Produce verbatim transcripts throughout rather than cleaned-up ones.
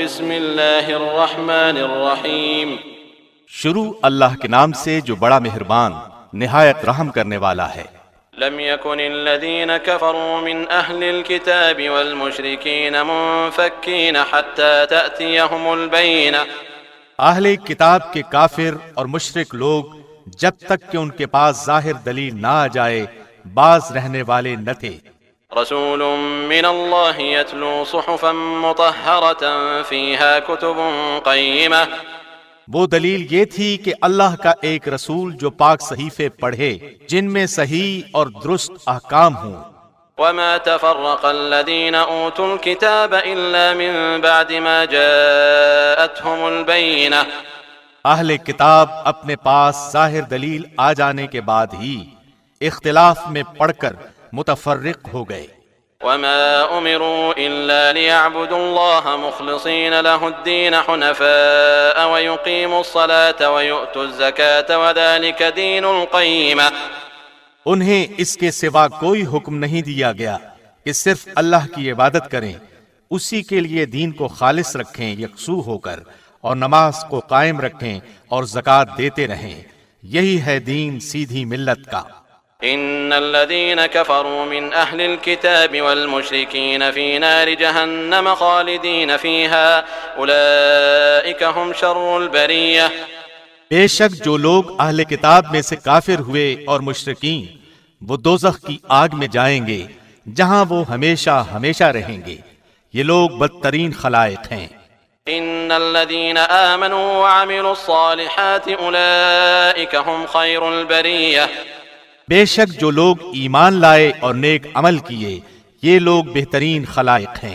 بسم اللہ الرحمن الرحیم۔ شروع اللہ کے نام سے جو بڑا مہربان نہایت رحم کرنے والا ہے۔ لم يكن الذين كفروا من أهل الكتاب والمشركين منفكين حتى تأتيهم البينة۔ اہل کتاب کے کافر اور مشرک لوگ جب تک کہ ان کے پاس ظاہر دلیل نہ آ جائے باز رہنے والے نہ تھے۔ رسول من اللہ يتلو صحفا مطہرة فيها كتب قیمة۔ وہ دلیل یہ تھی کہ اللہ کا ایک رسول جو پاک صحیفے پڑھے جن میں صحیح اور درست احکام ہوں۔ وما تفرق الذين اوتوا الكتاب الا من بعد ما جاءتهم البينة۔ اہل کتاب اپنے پاس ظاہر دلیل آ جانے کے بعد ہی اختلاف میں پڑ کر متفرق ہو گئے۔ وما امروا الا ليعبدوا الله مخلصين له الدين حنفاء ويقيموا الصلاة ويؤتوا الزكاة وذلك دين القيمة۔ انہیں اس کے سوا کوئی حکم نہیں دیا گیا کہ صرف اللہ کی عبادت کریں، اسی کے لیے دین کو خالص رکھیں یکسو ہو کر، اور نماز کو قائم رکھیں اور زکوٰۃ دیتے رہیں، یہی ہے دین سیدھی ملت کا۔ ان الذين كفروا من اهل الكتاب والمشركين في نار جهنم خالدين فيها اولئك هم شر البرية۔ بے شک جو لوگ اہل کتاب میں سے کافر ہوئے اور مشرکین وہ دوزخ کی آگ میں جائیں گے جہاں وہ ہمیشہ ہمیشہ رہیں گے، یہ لوگ بدترین خلائق ہیں۔ ان الذين آمنوا وعملوا الصالحات اولئك هم خير البرية۔ بے شک جو لوگ ایمان لائے اور نیک عمل کیے یہ لوگ بہترین خلائق ہیں۔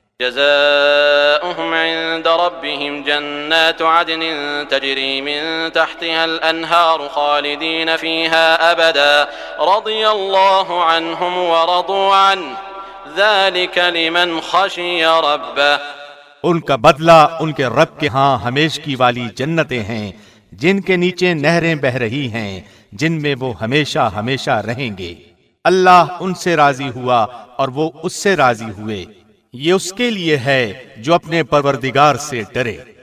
جزاؤهم عند ربهم جنات عدن تجري من تحتها الأنهار خالدين فيها أبدا رضي الله عنهم ورضوا عنه ذلك لمن خشي ربه۔ ان کا بدلہ ان کے رب کے ہاں ہمیشگی والی جنتیں ہیں جن کے نیچے نہریں بہ رہی ہیں جن میں وہ ہمیشہ ہمیشہ رہیں گے۔ اللہ ان سے راضی ہوا اور وہ اس سے راضی ہوئے، یہ اس کے لیے ہے جو اپنے پروردگار سے ڈرے۔